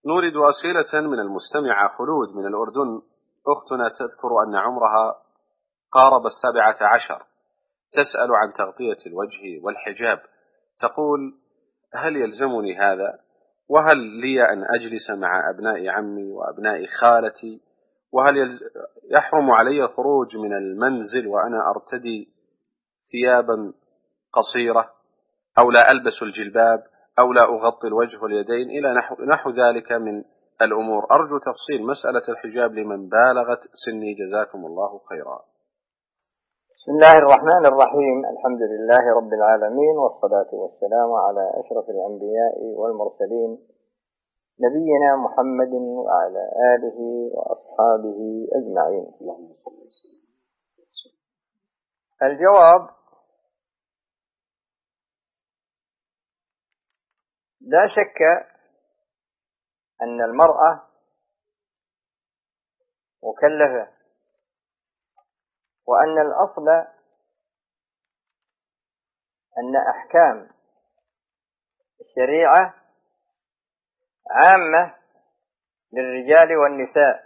نورد أسئلة من المستمعة خلود من الأردن. أختنا تذكر أن عمرها قارب 17، تسأل عن تغطية الوجه والحجاب. تقول: هل يلزمني هذا؟ وهل لي أن أجلس مع أبناء عمي وأبناء خالتي؟ وهل يحرم علي الخروج من المنزل وأنا أرتدي ثيابا قصيرة، أو لا ألبس الجلباب، أو لا أغطي الوجه واليدين، إلى نحو ذلك من الأمور؟ أرجو تفصيل مسألة الحجاب لمن بالغت سني، جزاكم الله خيرا. بسم الله الرحمن الرحيم. الحمد لله رب العالمين، والصلاة والسلام على أشرف الأنبياء والمرسلين، نبينا محمد وعلى آله وأصحابه أجمعين. الجواب: لا شك أن المرأة مكلفة، وأن الأصل أن أحكام الشريعة عامة للرجال والنساء،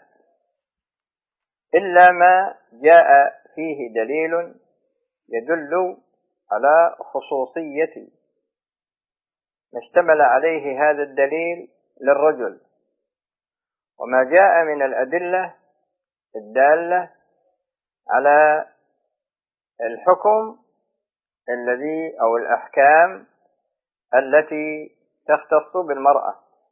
إلا ما جاء فيه دليل يدل على خصوصية ما اشتمل عليه هذا الدليل للرجل، وما جاء من الأدلة الدالة على الحكم الذي أو الأحكام التي تختص بالمرأة.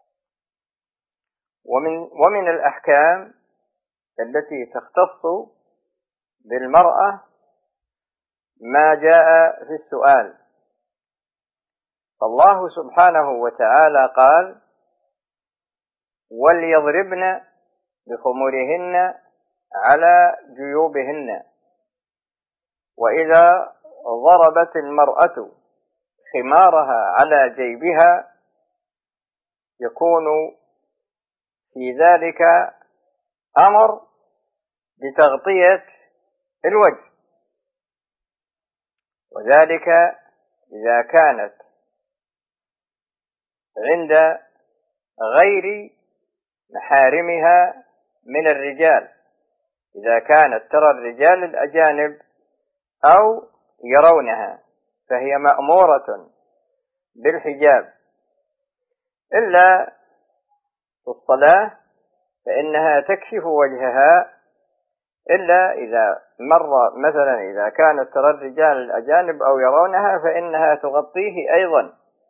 ومن الأحكام التي تختص بالمرأة ما جاء في السؤال. فالله سبحانه وتعالى قال: وليضربن بخمرهن على جيوبهن. وإذا ضربت المرأة خمارها على جيبها يكون في ذلك أمر بتغطية الوجه، وذلك إذا كانت عند غير محارمها من الرجال، إذا كانت ترى الرجال الأجانب أو يرونها فهي مأمورة بالحجاب، إلا في الصلاة فإنها تكشف وجهها، إلا إذا مر مثلا إذا كانت ترى الرجال الأجانب أو يرونها فإنها تغطيه أيضا.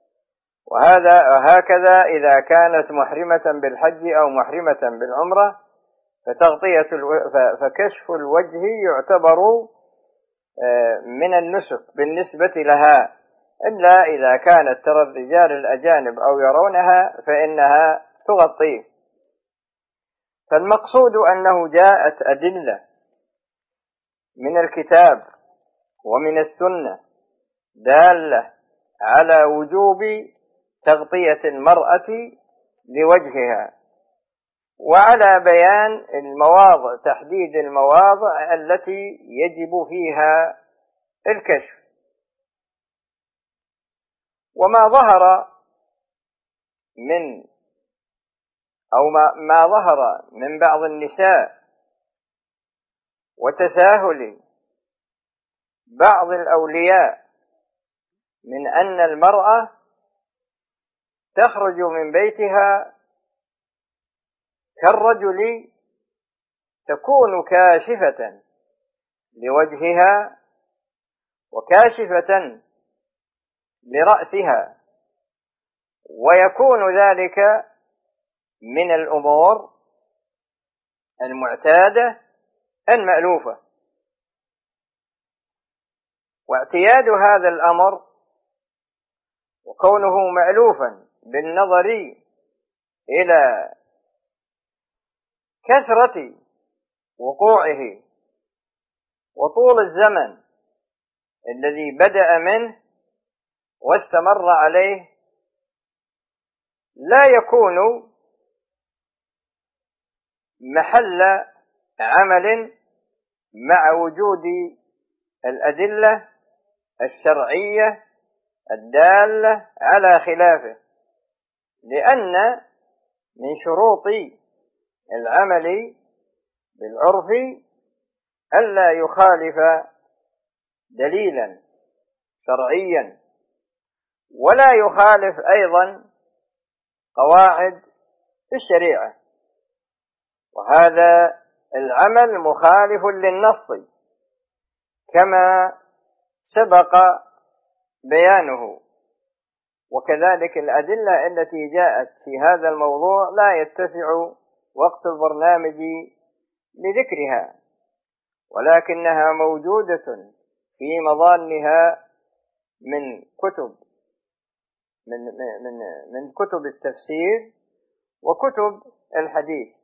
وهكذا إذا كانت محرمة بالحج أو محرمة بالعمرة فكشف الوجه يعتبر من النسك بالنسبة لها، إلا إذا كانت ترى الرجال الأجانب أو يرونها فإنها تغطيه. فالمقصود أنه جاءت أدلة من الكتاب ومن السنة دالة على وجوب تغطية المرأة لوجهها، وعلى بيان المواضع، تحديد المواضع التي يجب فيها الكشف. وما ظهر من أو ما ظهر من بعض النساء وتساهل بعض الأولياء من أن المرأة تخرج من بيتها كالرجل، تكون كاشفة لوجهها وكاشفة لرأسها، ويكون ذلك من الأمور المعتادة المألوفة. واعتياد هذا الأمر وكونه مألوفا بالنظر إلى كثرة وقوعه وطول الزمن الذي بدأ منه واستمر عليه، لا يكون محل عمل مع وجود الأدلة الشرعية الدالة على خلافه، لأن من شروط العمل بالعرف ألا يخالف دليلا شرعيا، ولا يخالف أيضا قواعد الشريعة، وهذا العمل مخالف للنص كما سبق بيانه. وكذلك الأدلة التي جاءت في هذا الموضوع لا يتسع وقت البرنامج لذكرها، ولكنها موجودة في مظانها من كتب التفسير وكتب الحديث.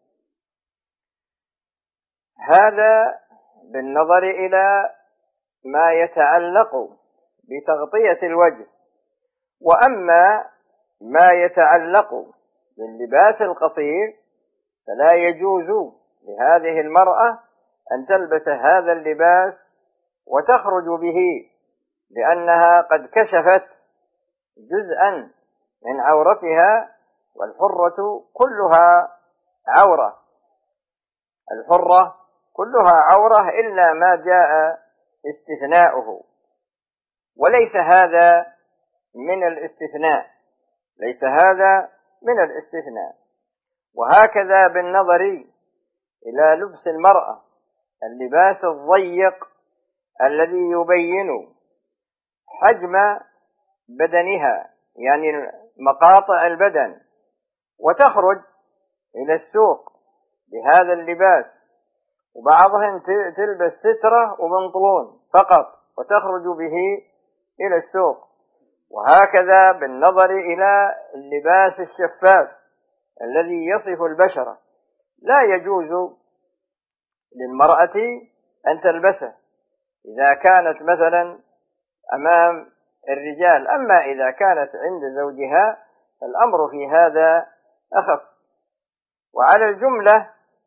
هذا بالنظر إلى ما يتعلق بتغطية الوجه. وأما ما يتعلق باللباس القصير فلا يجوز لهذه المرأة أن تلبس هذا اللباس وتخرج به، لأنها قد كشفت جزءا من عورتها، والحرة كلها عورة، الحرة كلها عورة إلا ما جاء استثناؤه، وليس هذا من الاستثناء، ليس هذا من الاستثناء. وهكذا بالنظر إلى لبس المرأة اللباس الضيق الذي يبين حجم بدنها، يعني مقاطع البدن، وتخرج إلى السوق بهذا اللباس، وبعضهم تلبس سترة وبنطلون فقط وتخرج به إلى السوق. وهكذا بالنظر إلى اللباس الشفاف الذي يصف البشرة لا يجوز للمرأة أن تلبسه إذا كانت مثلا أمام الرجال. أما إذا كانت عند زوجها فالأمر في هذا أخف. وعلى الجملة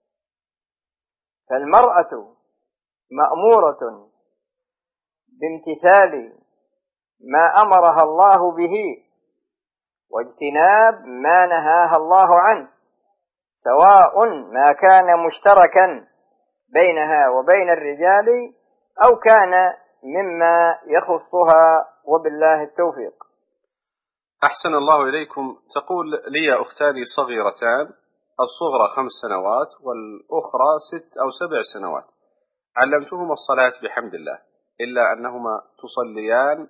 فالمرأة مأمورة بامتثال ما أمرها الله به واجتناب ما نهاها الله عنه، سواء ما كان مشتركا بينها وبين الرجال أو كان مما يخصها، وبالله التوفيق. أحسن الله إليكم. تقول لي أختان صغيرتان، الصغرى 5 سنوات والأخرى 6 أو 7 سنوات، علمتهما الصلاة بحمد الله، إلا أنهما تصليان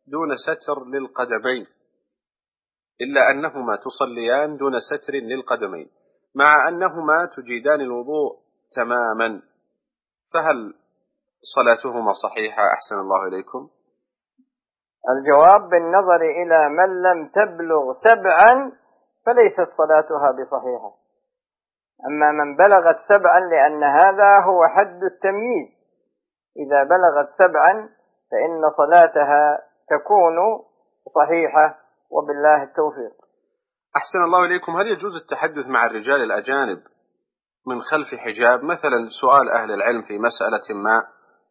دون ستر للقدمين، مع أنهما تجيدان الوضوء تماما، فهل صلاتهما صحيحة أحسن الله إليكم؟ الجواب بالنظر إلى من لم تبلغ 7 فليست صلاتها بصحيحة. أما من بلغت 7 لأن هذا هو حد التمييز، إذا بلغت 7 فإن صلاتها تكون صحيحة، وبالله التوفيق. أحسن الله إليكم. هل يجوز التحدث مع الرجال الأجانب من خلف حجاب؟ مثلا سؤال أهل العلم في مسألة ما.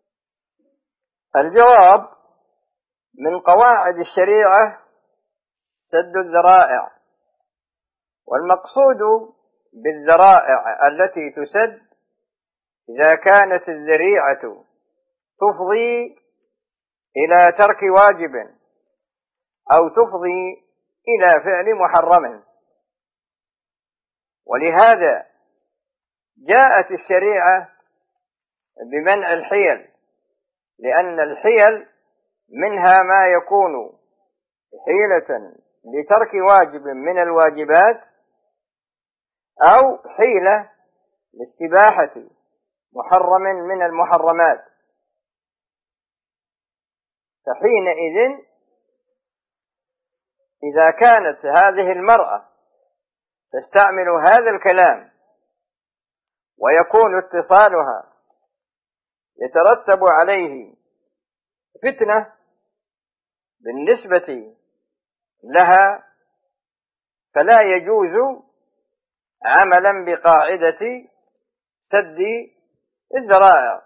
الجواب من قواعد الشريعة سد الذرائع، والمقصود بالذرائع التي تسد إذا كانت الذريعة تفضي إلى ترك واجب أو تفضي إلى فعل محرم. ولهذا جاءت الشريعة بمنع الحيل، لأن الحيل منها ما يكون حيلة لترك واجب من الواجبات أو حيلة لاستباحة محرم من المحرمات. فحينئذ إذا كانت هذه المرأة تستعمل هذا الكلام ويكون اتصالها يترتب عليه فتنة بالنسبة لها، فلا يجوز عملا بقاعدة سد الذرائع.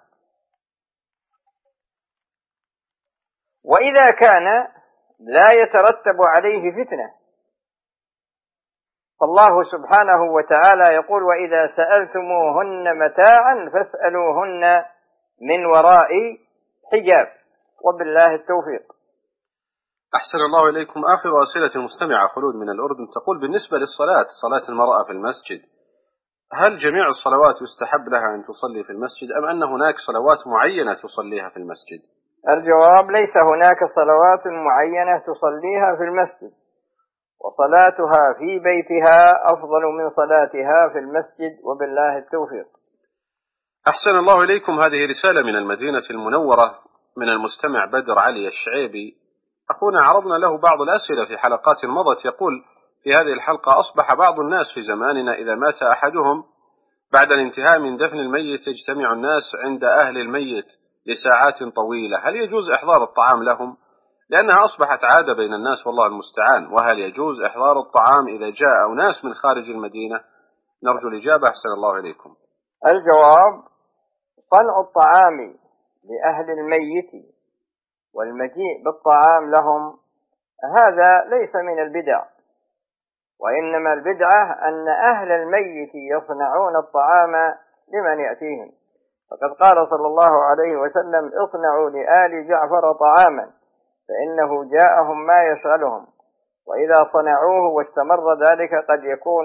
وإذا كان لا يترتب عليه فتنة فالله سبحانه وتعالى يقول: وإذا سألتموهن متاعا فاسألوهن من وراء حجاب، وبالله التوفيق. أحسن الله إليكم. آخر أسئلة المستمعة خلود من الأردن تقول: بالنسبة للصلاة، صلاة المرأة في المسجد، هل جميع الصلوات يستحب لها أن تصلي في المسجد أم أن هناك صلوات معينة تصليها في المسجد؟ الجواب: ليس هناك صلوات معينة تصليها في المسجد، وصلاتها في بيتها أفضل من صلاتها في المسجد، وبالله التوفيق. أحسن الله إليكم. هذه رسالة من المدينة المنورة من المستمع بدر علي الشعيبي. أخونا عرضنا له بعض الأسئلة في حلقات مضت. يقول في هذه الحلقة: أصبح بعض الناس في زماننا إذا مات أحدهم بعد الانتهاء من دفن الميت يجتمع الناس عند أهل الميت لساعات طويلة، هل يجوز إحضار الطعام لهم؟ لأنها أصبحت عادة بين الناس والله المستعان. وهل يجوز إحضار الطعام إذا جاء أناس من خارج المدينة؟ نرجو الإجابة. أحسن الله إليكم. الجواب: صنع الطعام لأهل الميت والمجيء بالطعام لهم هذا ليس من البدع، وإنما البدعة أن أهل الميت يصنعون الطعام لمن يأتيهم. فقد قال صلى الله عليه وسلم: اصنعوا لآل جعفر طعاما فإنه جاءهم ما يشغلهم. وإذا صنعوه واستمر ذلك قد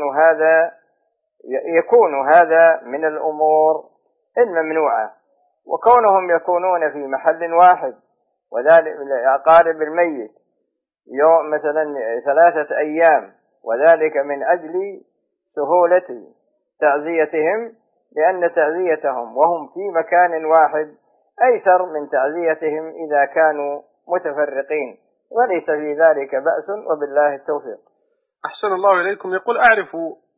يكون هذا من الأمور الممنوعة. وكونهم يكونون في محل واحد وذلك لأقارب الميت يوم مثلا 3 أيام، وذلك من أجل سهولة تعزيتهم، لأن تعزيتهم وهم في مكان واحد أيسر من تعزيتهم إذا كانوا متفرقين، وليس في ذلك بأس، وبالله التوفيق. أحسن الله إليكم. يقول: أعرف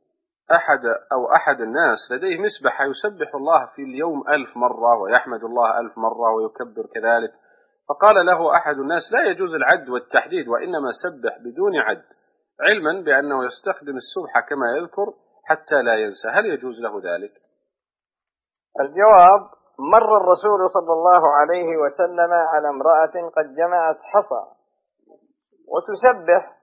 أحد الناس لديه مسبحة يسبح الله في اليوم 1000 مرة ويحمد الله 1000 مرة ويكبر كذلك، فقال له أحد الناس: لا يجوز العد والتحديد، وإنما سبح بدون عد، علما بأنه يستخدم السبحة كما يذكر حتى لا ينسى، هل يجوز له ذلك؟ الجواب: مر الرسول صلى الله عليه وسلم على امرأة قد جمعت حصى وتسبح،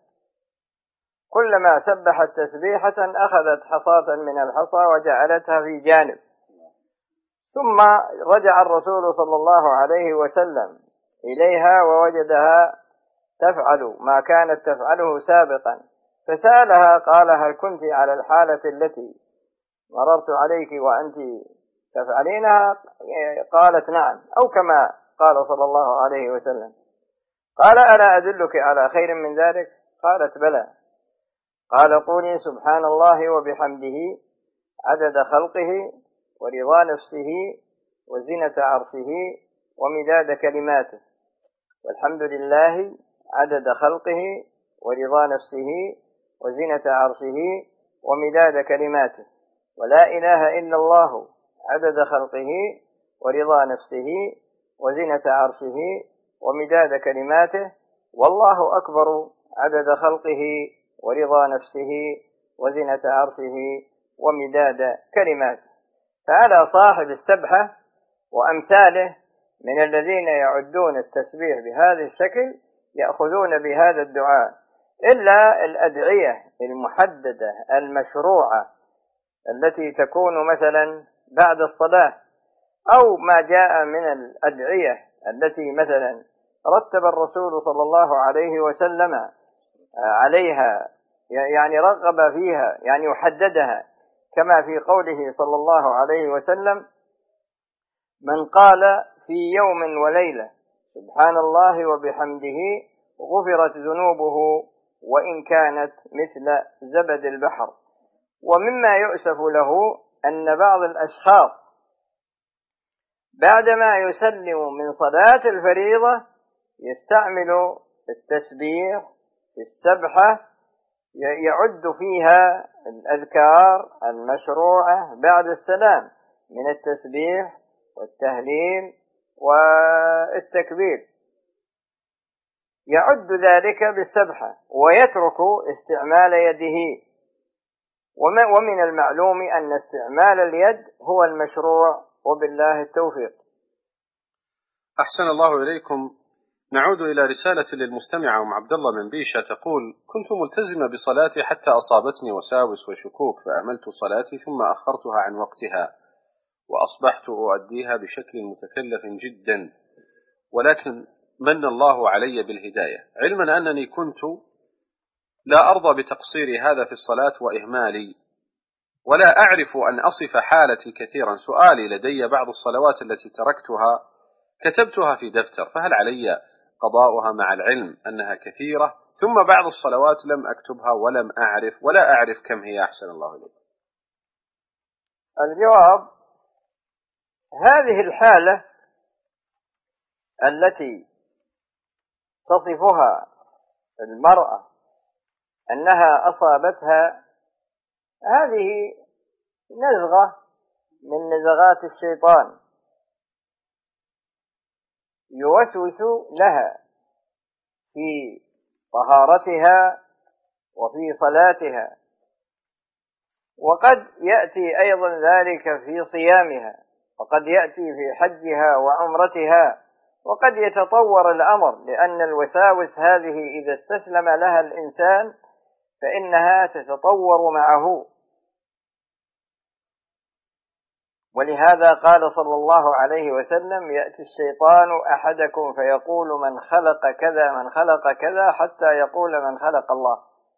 كلما سبحت تسبيحة أخذت حصاة من الحصى وجعلتها في جانب، ثم رجع الرسول صلى الله عليه وسلم إليها ووجدها تفعل ما كانت تفعله سابقا، فسألها قال: هل كنت على الحالة التي مررت عليك وأنت تفعلينها؟ قالت: نعم، أو كما قال صلى الله عليه وسلم. قال: ألا أدلك على خير من ذلك؟ قالت: بلى. قال: قولي سبحان الله وبحمده عدد خلقه ورضا نفسه وزنة عرشه ومداد كلماته، والحمد لله عدد خلقه ورضا نفسه وزنة عرشه ومداد كلماته، ولا إله إلا الله عدد خلقه ورضا نفسه وزنة عرشه ومداد كلماته، والله أكبر عدد خلقه ورضا نفسه وزنة عرشه ومداد كلماته. فعلى صاحب السبحة وأمثاله من الذين يعدون التسبيح بهذا الشكل يأخذون بهذا الدعاء، إلا الأدعية المحددة المشروعة التي تكون مثلا بعد الصلاة، أو ما جاء من الأدعية التي مثلا رتب الرسول صلى الله عليه وسلم عليها، يعني رغب فيها، يعني يحددها، كما في قوله صلى الله عليه وسلم: من قال في يوم وليلة سبحان الله وبحمده غفرت ذنوبه وإن كانت مثل زبد البحر. ومما يؤسف له أن بعض الأشخاص بعدما يسلم من صلاة الفريضة يستعمل التسبيح في السبحة، يعد فيها الأذكار المشروعة بعد السلام من التسبيح والتهليل والتكبير، يعد ذلك بالسبحة ويترك استعمال يده، ومن المعلوم أن استعمال اليد هو المشروع، وبالله التوفيق. أحسن الله إليكم. نعود إلى رسالة للمستمعة أم عبد الله من بيشة تقول: كنت ملتزمة بصلاتي حتى أصابتني وساوس وشكوك فأهملت صلاتي ثم أخرتها عن وقتها وأصبحت أؤديها بشكل متكلف جدا، ولكن من الله علي بالهداية، علما أنني كنت لا أرضى بتقصيري هذا في الصلاة وإهمالي، ولا أعرف أن أصف حالتي كثيرا. سؤالي: لدي بعض الصلوات التي تركتها كتبتها في دفتر، فهل علي قضاؤها مع العلم أنها كثيرة؟ ثم بعض الصلوات لم أكتبها ولا أعرف كم هي. أحسن الله إليك. الجواب: هذه الحالة التي تصفها المرأة أنها أصابتها، هذه نزغة من نزغات الشيطان يوسوس لها في طهارتها وفي صلاتها، وقد يأتي أيضا ذلك في صيامها، وقد يأتي في حجها وعمرتها، وقد يتطور الأمر، لأن الوساوس هذه إذا استسلم لها الإنسان فإنها تتطور معه. ولهذا قال صلى الله عليه وسلم: يأتي الشيطان أحدكم فيقول من خلق كذا من خلق كذا حتى يقول من خلق الله.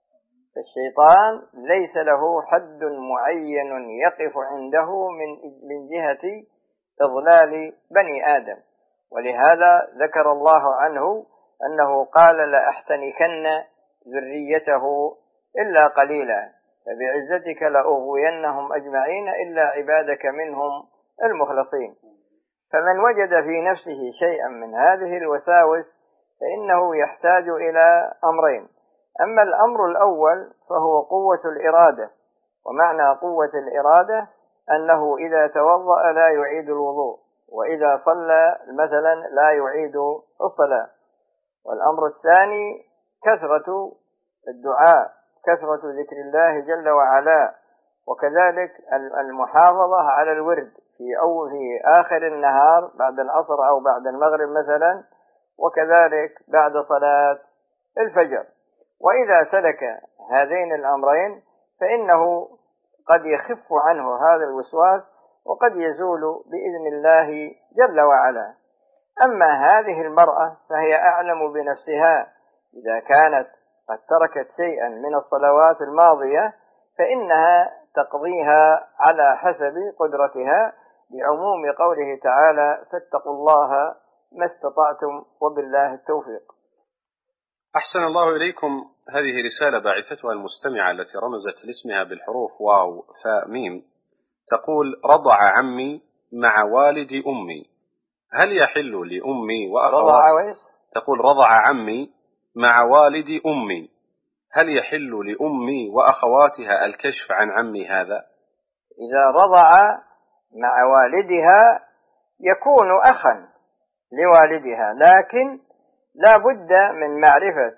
فالشيطان ليس له حد معين يقف عنده من جهة إضلال بني آدم، ولهذا ذكر الله عنه أنه قال: لأحتنكن ذريته إلا قليلا فبعزتك لأغوينهم أجمعين إلا عبادك منهم المخلصين. فمن وجد في نفسه شيئا من هذه الوساوس فإنه يحتاج إلى أمرين: أما الأمر الأول فهو قوة الإرادة، ومعنى قوة الإرادة أنه إذا توضأ لا يعيد الوضوء، وإذا صلى مثلا لا يعيد الصلاة. والأمر الثاني كثرة الدعاء، كثرة ذكر الله جل وعلا، وكذلك المحافظة على الورد في آخر النهار بعد العصر أو بعد المغرب مثلا، وكذلك بعد صلاة الفجر. وإذا سلك هذين الأمرين فإنه قد يخف عنه هذا الوسواس وقد يزول بإذن الله جل وعلا. أما هذه المرأة فهي أعلم بنفسها، إذا كانت قد تركت شيئا من الصلوات الماضية فإنها تقضيها على حسب قدرتها، بعموم قوله تعالى: فاتقوا الله ما استطعتم وبالله التوفيق. أحسن الله إليكم. هذه رسالة باعثتها المستمعة التي رمزت لاسمها بالحروف واو فاء ميم، تقول: رضع عمي مع والد أمي، هل يحل لأمي وأخواتها؟ تقول: رضع عمي مع والد أمي، هل يحل لأمي وأخواتها الكشف عن عمي هذا؟ إذا رضع مع والدها يكون أخا لوالدها، لكن لا بد من معرفة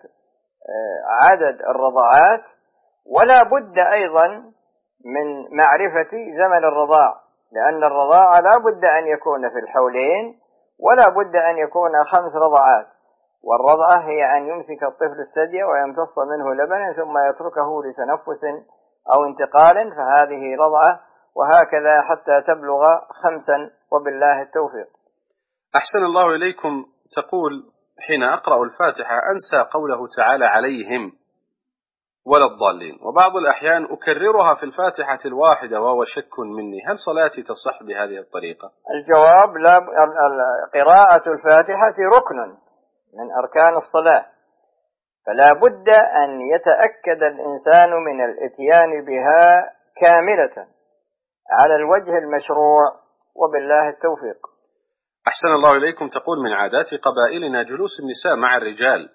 عدد الرضعات، ولا بد أيضا من معرفة زمن الرضاع، لأن الرضاع لا بد أن يكون في الحولين، ولا بد أن يكون 5 رضعات. والرضعة هي أن يمسك الطفل الثدي ويمتص منه لبنا ثم يتركه لتنفس أو انتقال، فهذه رضعة، وهكذا حتى تبلغ 5 وبالله التوفيق. أحسن الله إليكم. تقول: حين أقرأ الفاتحة أنسى قوله تعالى عليهم ولا الضالين، وبعض الأحيان أكررها في الفاتحة الواحدة وهو شك مني، هل صلاتي تصح بهذه الطريقة؟ الجواب: لا، قراءة الفاتحة ركن من أركان الصلاة، فلا بد أن يتأكد الإنسان من الإتيان بها كاملة على الوجه المشروع، وبالله التوفيق. أحسن الله إليكم. تقول: من عادات قبائلنا جلوس النساء مع الرجال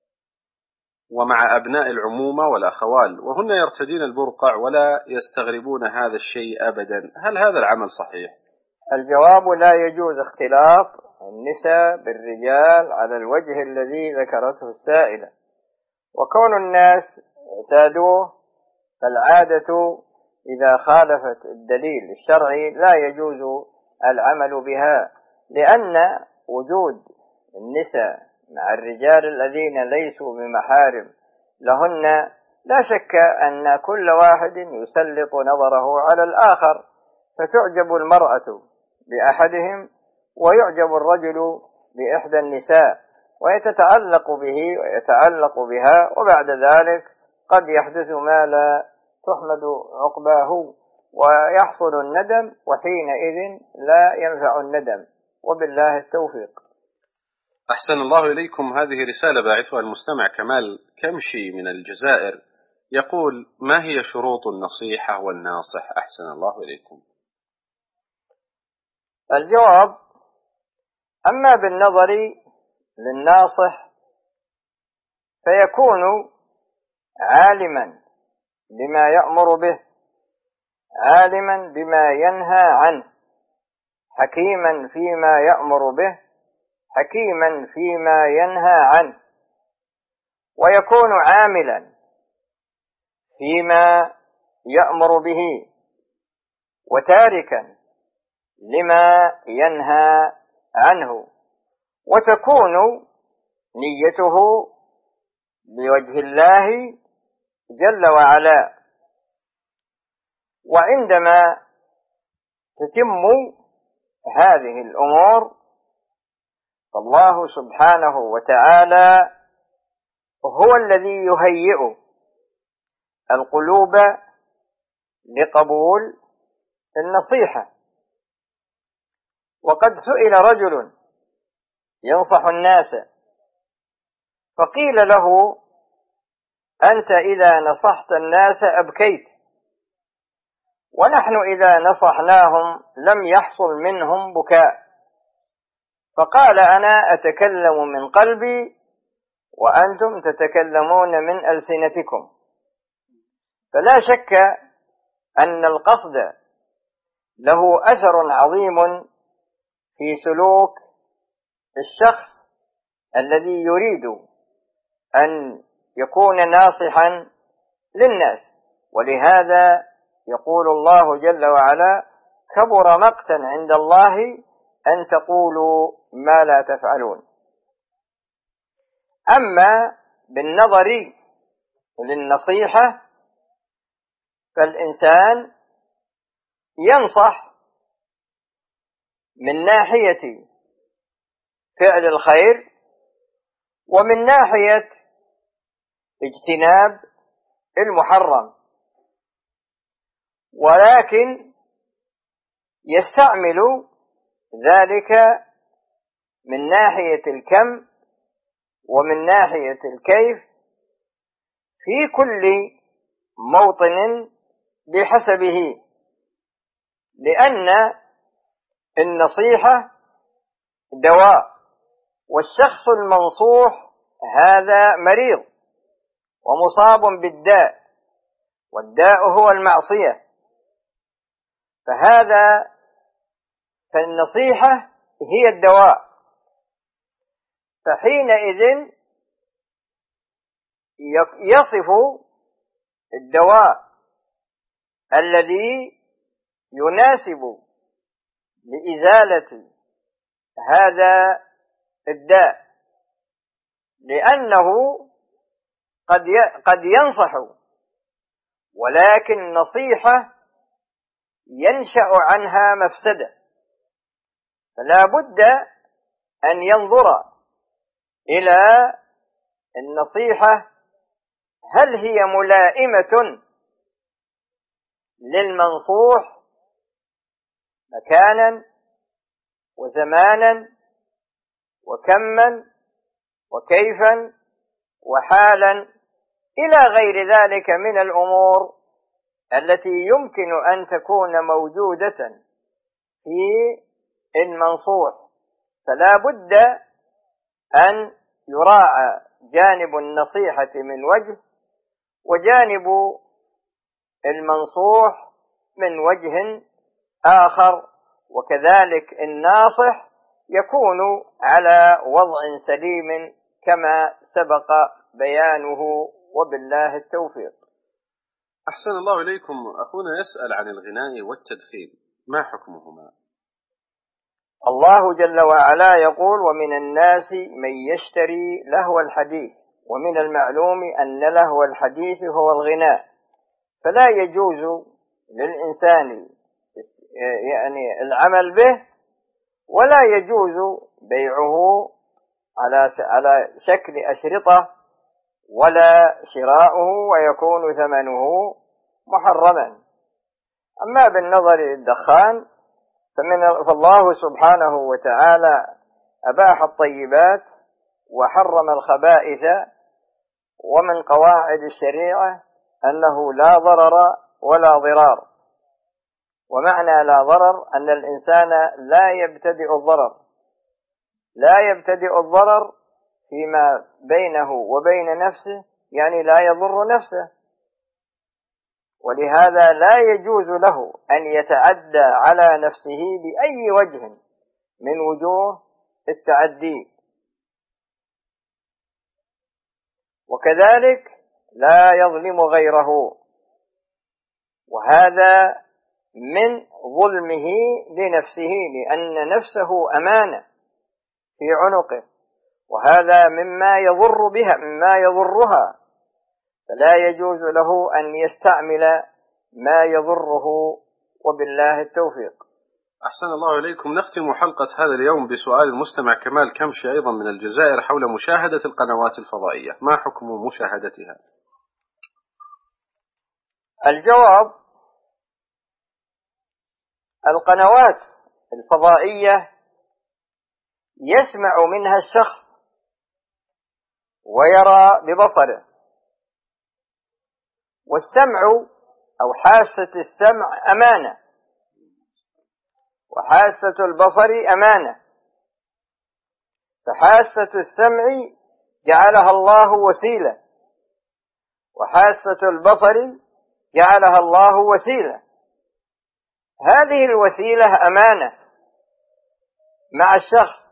ومع أبناء العمومة والأخوال، وهن يرتدين البرقع ولا يستغربون هذا الشيء أبدا، هل هذا العمل صحيح؟ الجواب: لا يجوز اختلاط النساء بالرجال على الوجه الذي ذكرته السائلة، وكون الناس اعتادوه فالعادة إذا خالفت الدليل الشرعي لا يجوز العمل بها، لأن وجود النساء مع الرجال الذين ليسوا بمحارم لهن، لا شك أن كل واحد يسلط نظره على الآخر، فتعجب المرأة بأحدهم ويعجب الرجل بإحدى النساء، ويتعلق به ويتعلق بها، وبعد ذلك قد يحدث ما لا تحمد عقباه ويحصل الندم، وحينئذ لا ينفع الندم، وبالله التوفيق. أحسن الله إليكم. هذه رسالة باعثها المستمع كمال كمشي من الجزائر، يقول: ما هي شروط النصيحة والناصح؟ أحسن الله إليكم. الجواب: أما بالنظر للناصح فيكون عالما بما يأمر به، عالما بما ينهى عنه، حكيما فيما يأمر به، حكيما فيما ينهى عنه، ويكون عاملا فيما يأمر به وتاركا لما ينهى عنه، وتكون نيته بوجه الله جل وعلا. وعندما تتم هذه الأمور فالله سبحانه وتعالى هو الذي يهيئ القلوب لقبول النصيحة. وقد سئل رجل ينصح الناس فقيل له: أنت إذا نصحت الناس أبكيت، ونحن إذا نصحناهم لم يحصل منهم بكاء. فقال: أنا أتكلم من قلبي وأنتم تتكلمون من ألسنتكم. فلا شك أن القصد له أثر عظيم في سلوك الشخص الذي يريد أن يكون ناصحا للناس. ولهذا يقول الله جل وعلا: كبر مقتا عند الله أن تقولوا ما لا تفعلون. أما بالنظر للنصيحة فالإنسان ينصح من ناحية فعل الخير ومن ناحية اجتناب المحرم، ولكن يستعمل ذلك من ناحية الكم ومن ناحية الكيف في كل موطن بحسبه، لأن النصيحة دواء، والشخص المنصوح هذا مريض ومصاب بالداء، والداء هو المعصية. فالنصيحة هي الدواء. فحينئذ يصف الدواء الذي يناسب لإزالة هذا الداء، لأنه قد ينصح، ولكن النصيحة ينشأ عنها مفسدة، فلا بد أن ينظر إلى النصيحة هل هي ملائمة للمنصوح مكانا وزمانا وكما وكيفا وحالا إلى غير ذلك من الأمور التي يمكن أن تكون موجودة في المنصوح. فلا بد أن يراعى جانب النصيحة من وجه، وجانب المنصوح من وجه آخر، وكذلك الناصح يكون على وضع سليم كما سبق بيانه، وبالله التوفيق. أحسن الله إليكم. أخونا يسأل عن الغناء والتدخين، ما حكمهما؟ الله جل وعلا يقول: ومن الناس من يشتري لهو الحديث ومن المعلوم أن لهو الحديث هو الغناء. فلا يجوز للإنسان يعني العمل به، ولا يجوز بيعه على شكل أشرطة، ولا شراؤه ويكون ثمنه محرما. أما بالنظر للدخان فالله سبحانه وتعالى أباح الطيبات وحرم الخبائث، ومن قواعد الشريعة أنه لا ضرر ولا ضرار. ومعنى لا ضرر أن الإنسان لا يبتدئ الضرر فيما بينه وبين نفسه، يعني لا يضر نفسه، ولهذا لا يجوز له أن يتعدى على نفسه بأي وجه من وجوه التعدي. وكذلك لا يظلم غيره، وهذا من ظلمه لنفسه، لأن نفسه أمانة في عنقه، وهذا مما يضرها، فلا يجوز له أن يستعمل ما يضره، وبالله التوفيق. أحسن الله إليكم. نختم حلقة هذا اليوم بسؤال المستمع كمال كمشي أيضا من الجزائر حول مشاهدة القنوات الفضائية، ما حكم مشاهدتها؟ الجواب: القنوات الفضائية يسمع منها الشخص ويرى ببصره، والسمع أو حاسة السمع أمانة، وحاسة البصر أمانة. فحاسة السمع جعلها الله وسيلة، وحاسة البصر جعلها الله وسيلة. هذه الوسيلة أمانة مع الشخص،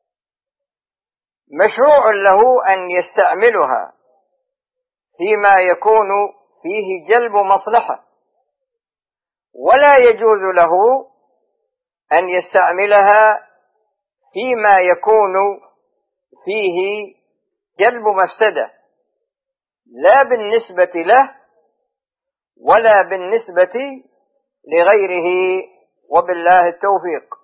مشروع له أن يستعملها فيما يكون فيه جلب مصلحة، ولا يجوز له أن يستعملها فيما يكون فيه جلب مفسدة، لا بالنسبة له ولا بالنسبة لغيره، وبالله التوفيق.